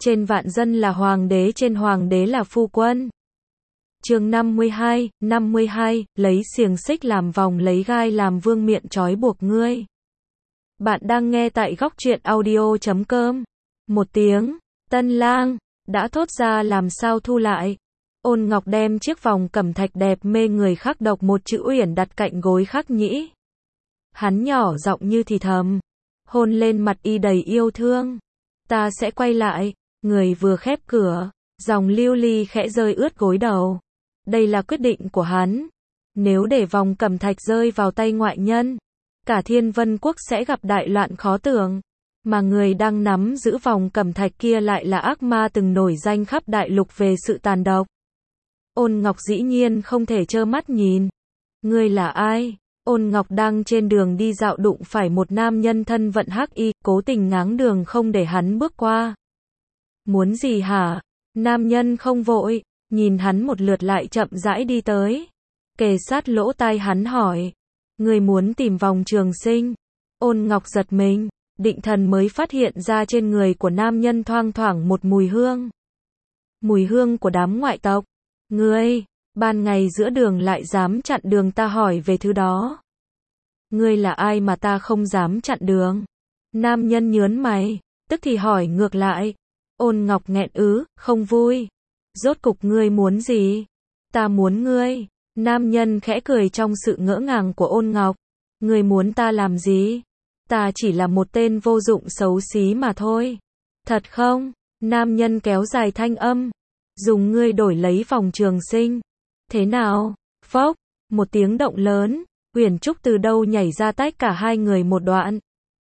trên vạn dân là hoàng đế, trên hoàng đế là phu quân. Chương 52, lấy xiềng xích làm vòng, lấy gai làm vương miện trói buộc ngươi. Bạn đang nghe tại góc truyện audio.com. Một tiếng, tân lang, đã thốt ra làm sao thu lại. Ôn Ngọc đem chiếc vòng cẩm thạch đẹp mê người khắc độc một chữ Uyển đặt cạnh gối khắc nhĩ. Hắn nhỏ giọng như thì thầm, hôn lên mặt y đầy yêu thương. Ta sẽ quay lại. Người vừa khép cửa, dòng lưu ly khẽ rơi ướt gối đầu. Đây là quyết định của hắn. Nếu để vòng cẩm thạch rơi vào tay ngoại nhân, cả Thiên Vân Quốc sẽ gặp đại loạn khó tưởng. Mà người đang nắm giữ vòng cẩm thạch kia lại là ác ma từng nổi danh khắp đại lục về sự tàn độc. Ôn Ngọc dĩ nhiên không thể trơ mắt nhìn. Ngươi là ai? Ôn Ngọc đang trên đường đi dạo đụng phải một nam nhân thân vận hắc y, cố tình ngáng đường không để hắn bước qua. Muốn gì hả? Nam nhân không vội, nhìn hắn một lượt lại chậm rãi đi tới. Kề sát lỗ tai hắn hỏi, ngươi muốn tìm vòng trường sinh? Ôn Ngọc giật mình, định thần mới phát hiện ra trên người của nam nhân thoang thoảng một mùi hương. Mùi hương của đám ngoại tộc. Ngươi, ban ngày giữa đường lại dám chặn đường ta hỏi về thứ đó. Ngươi là ai mà ta không dám chặn đường? Nam nhân nhớn mày, tức thì hỏi ngược lại. Ôn Ngọc nghẹn không vui. Rốt cục ngươi muốn gì? Ta muốn ngươi. Nam nhân khẽ cười trong sự ngỡ ngàng của Ôn Ngọc. Ngươi muốn ta làm gì? Ta chỉ là một tên vô dụng xấu xí mà thôi. Thật không? Nam nhân kéo dài thanh âm. Dùng ngươi đổi lấy vòng trường sinh. Thế nào? Phốc, một tiếng động lớn, Uyển Trúc từ đâu nhảy ra tách cả hai người một đoạn.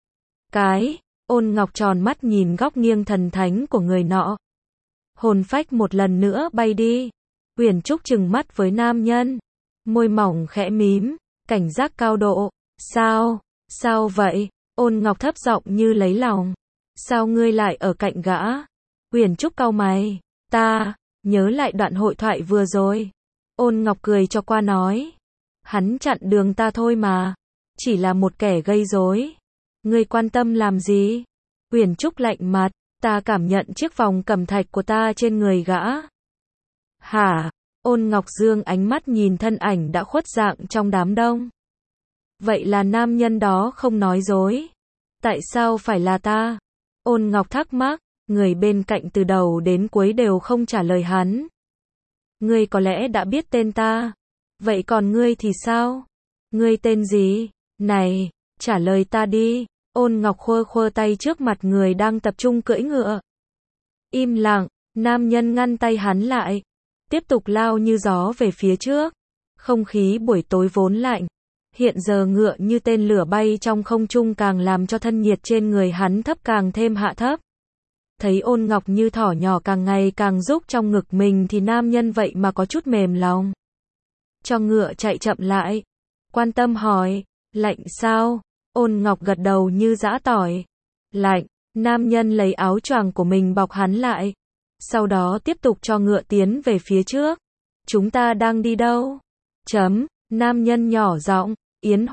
Ôn Ngọc tròn mắt nhìn góc nghiêng thần thánh của người nọ. Hồn phách một lần nữa bay đi. Uyển Trúc trừng mắt với nam nhân. Môi mỏng khẽ mím, cảnh giác cao độ. Sao vậy? Ôn Ngọc thấp giọng như lấy lòng. Sao ngươi lại ở cạnh gã? Uyển Trúc cau mày. Ta nhớ lại đoạn hội thoại vừa rồi. Ôn Ngọc cười cho qua nói. Hắn chặn đường ta thôi mà. Chỉ là một kẻ gây rối. Ngươi quan tâm làm gì? Uyển Trúc lạnh mặt. Ta cảm nhận chiếc vòng cẩm thạch của ta trên người gã. Hả? Ôn Ngọc dương ánh mắt nhìn thân ảnh đã khuất dạng trong đám đông. Vậy là nam nhân đó không nói dối. Tại sao phải là ta? Ôn Ngọc thắc mắc. Người bên cạnh từ đầu đến cuối đều không trả lời hắn. Ngươi có lẽ đã biết tên ta. Vậy còn ngươi thì sao? Ngươi tên gì? Này, trả lời ta đi. Ôn Ngọc khua tay trước mặt người đang tập trung cưỡi ngựa. Im lặng, nam nhân ngăn tay hắn lại. Tiếp tục lao như gió về phía trước. Không khí buổi tối vốn lạnh. Hiện giờ ngựa như tên lửa bay trong không trung càng làm cho thân nhiệt trên người hắn thấp càng thêm hạ thấp. Thấy Ôn Ngọc như thỏ nhỏ càng ngày càng rúc trong ngực mình thì nam nhân vậy mà có chút mềm lòng. Cho ngựa chạy chậm lại. Quan tâm hỏi, lạnh sao? Ôn Ngọc gật đầu như giã tỏi. Lạnh, nam nhân lấy áo choàng của mình bọc hắn lại. Sau đó tiếp tục cho ngựa tiến về phía trước. Chúng ta đang đi đâu? Nam nhân nhỏ giọng, Yến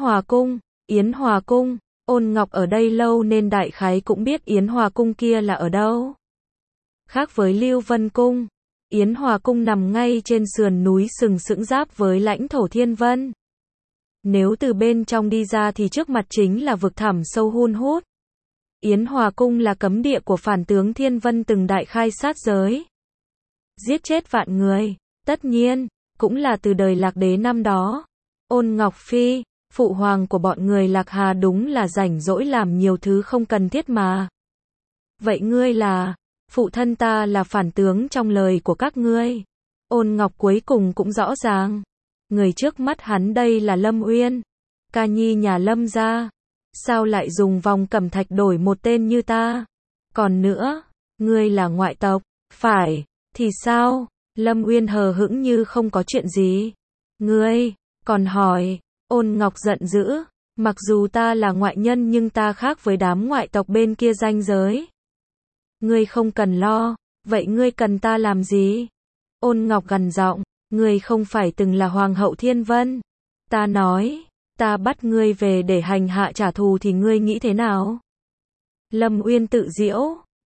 Hòa Cung. Ôn Ngọc ở đây lâu nên đại khái cũng biết Yến Hòa Cung kia là ở đâu. Khác với Lưu Vân Cung, Yến Hòa Cung nằm ngay trên sườn núi sừng sững giáp với lãnh thổ Thiên Vân. Nếu từ bên trong đi ra thì trước mặt chính là vực thẳm sâu hun hút. Yến Hòa Cung là cấm địa của phản tướng Thiên Vân từng đại khai sát giới. Giết chết vạn người, tất nhiên, cũng là từ đời Lạc Đế năm đó. Ôn Ngọc Phi, phụ hoàng của bọn người Lạc Hà đúng là rảnh rỗi làm nhiều thứ không cần thiết mà. Vậy ngươi là? Phụ thân ta là phản tướng trong lời của các ngươi. Ôn Ngọc cuối cùng cũng rõ ràng. Người trước mắt hắn đây là Lâm Uyên, ca nhi nhà Lâm gia. Sao lại dùng vòng cẩm thạch đổi một tên như ta? Còn nữa, ngươi là ngoại tộc, phải, thì sao? Lâm Uyên hờ hững như không có chuyện gì. Ngươi, còn hỏi. Ôn Ngọc giận dữ, mặc dù ta là ngoại nhân nhưng ta khác với đám ngoại tộc bên kia ranh giới. Ngươi không cần lo, vậy ngươi cần ta làm gì? Ôn Ngọc gằn giọng, ngươi không phải từng là Hoàng hậu Thiên Vân. Ta nói, ta bắt ngươi về để hành hạ trả thù thì ngươi nghĩ thế nào? Lâm Uyên tự giễu,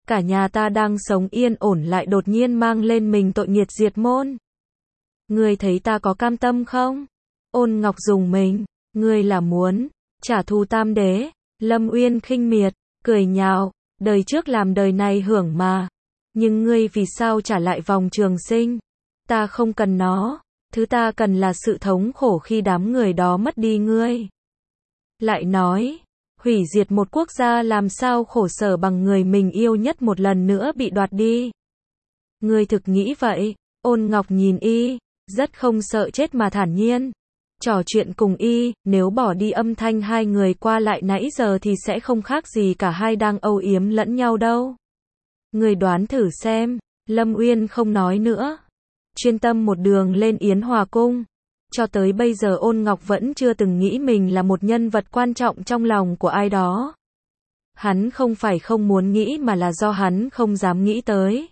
cả nhà ta đang sống yên ổn lại đột nhiên mang lên mình tội nghiệt diệt môn. Ngươi thấy ta có cam tâm không? Ôn Ngọc dùng mình, ngươi là muốn trả thù Tam Đế. Lâm Uyên khinh miệt, cười nhạo, đời trước làm đời này hưởng mà. Nhưng ngươi vì sao trả lại vòng trường sinh? Ta không cần nó, thứ ta cần là sự thống khổ khi đám người đó mất đi ngươi. Lại nói, hủy diệt một quốc gia làm sao khổ sở bằng người mình yêu nhất một lần nữa bị đoạt đi. Ngươi thực nghĩ vậy? Ôn Ngọc nhìn y, rất không sợ chết mà thản nhiên. Trò chuyện cùng y, nếu bỏ đi âm thanh hai người qua lại nãy giờ thì sẽ không khác gì cả hai đang âu yếm lẫn nhau đâu. Người đoán thử xem. Lâm Uyên không nói nữa, chuyên tâm một đường lên Yến Hòa Cung. Cho tới bây giờ Ôn Ngọc vẫn chưa từng nghĩ mình là một nhân vật quan trọng trong lòng của ai đó. Hắn không phải không muốn nghĩ mà là do hắn không dám nghĩ tới.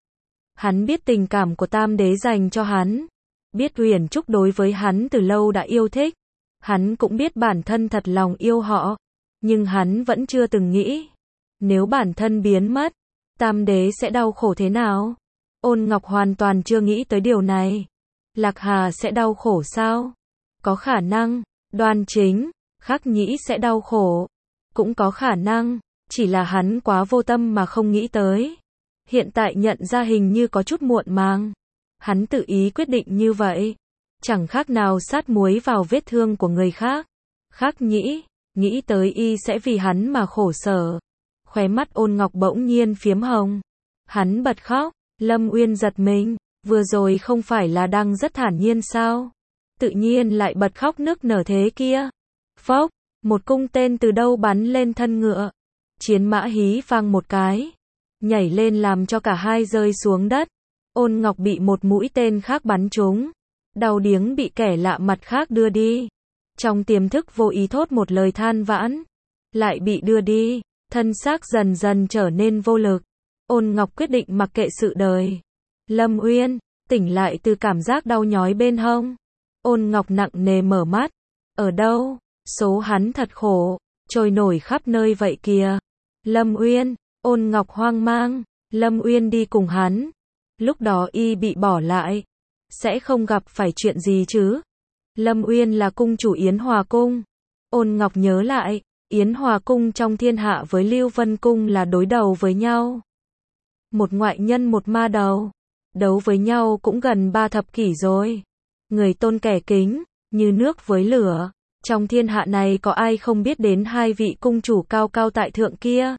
Hắn biết tình cảm của Tam Đế dành cho hắn, biết Huyền Trúc đối với hắn từ lâu đã yêu thích. Hắn cũng biết bản thân thật lòng yêu họ, nhưng hắn vẫn chưa từng nghĩ, nếu bản thân biến mất, Tam Đế sẽ đau khổ thế nào? Ôn Ngọc hoàn toàn chưa nghĩ tới điều này. Lạc Hà sẽ đau khổ sao? Có khả năng. Đoan Chính, Khắc Nhĩ sẽ đau khổ. Cũng có khả năng, chỉ là hắn quá vô tâm mà không nghĩ tới. Hiện tại nhận ra hình như có chút muộn màng. Hắn tự ý quyết định như vậy, chẳng khác nào sát muối vào vết thương của người khác. Khắc Nhĩ, nghĩ tới y sẽ vì hắn mà khổ sở. Khóe mắt Ôn Ngọc bỗng nhiên phiếm hồng. Hắn bật khóc. Lâm Uyên giật mình, vừa rồi không phải là đang rất thản nhiên sao? Tự nhiên lại bật khóc nức nở thế kia. Phốc, một cung tên từ đâu bắn lên thân ngựa. Chiến mã hí vang một cái, nhảy lên làm cho cả hai rơi xuống đất. Ôn Ngọc bị một mũi tên khác bắn trúng, đau điếng bị kẻ lạ mặt khác đưa đi. Trong tiềm thức vô ý thốt một lời than vãn, lại bị đưa đi, thân xác dần dần trở nên vô lực. Ôn Ngọc quyết định mặc kệ sự đời. Lâm Uyên, tỉnh lại từ cảm giác đau nhói bên hông. Ôn Ngọc nặng nề mở mắt. Ở đâu? Số hắn thật khổ, trôi nổi khắp nơi vậy kìa. Lâm Uyên, Ôn Ngọc hoang mang. Lâm Uyên đi cùng hắn. Lúc đó y bị bỏ lại, sẽ không gặp phải chuyện gì chứ? Lâm Uyên là cung chủ Yến Hòa Cung. Ôn Ngọc nhớ lại, Yến Hòa Cung trong thiên hạ với Lưu Vân Cung là đối đầu với nhau. Một ngoại nhân một ma đầu, đấu với nhau cũng gần 3 thập kỷ rồi. Người tôn kẻ kính, như nước với lửa. Trong thiên hạ này có ai không biết đến hai vị cung chủ cao cao tại thượng kia?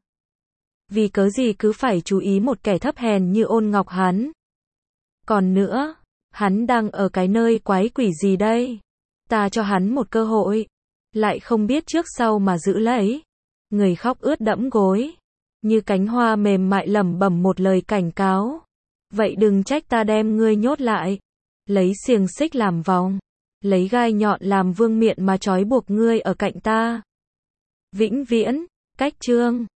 Vì cớ gì cứ phải chú ý một kẻ thấp hèn như Ôn Ngọc hắn? Còn nữa, hắn đang ở cái nơi quái quỷ gì đây? Ta cho hắn một cơ hội, lại không biết trước sau mà giữ lấy. Người khóc ướt đẫm gối, như cánh hoa mềm mại lẩm bẩm một lời cảnh cáo. Vậy đừng trách ta đem ngươi nhốt lại, lấy xiềng xích làm vòng, lấy gai nhọn làm vương miện mà trói buộc ngươi ở cạnh ta. Vĩnh viễn, cách chương.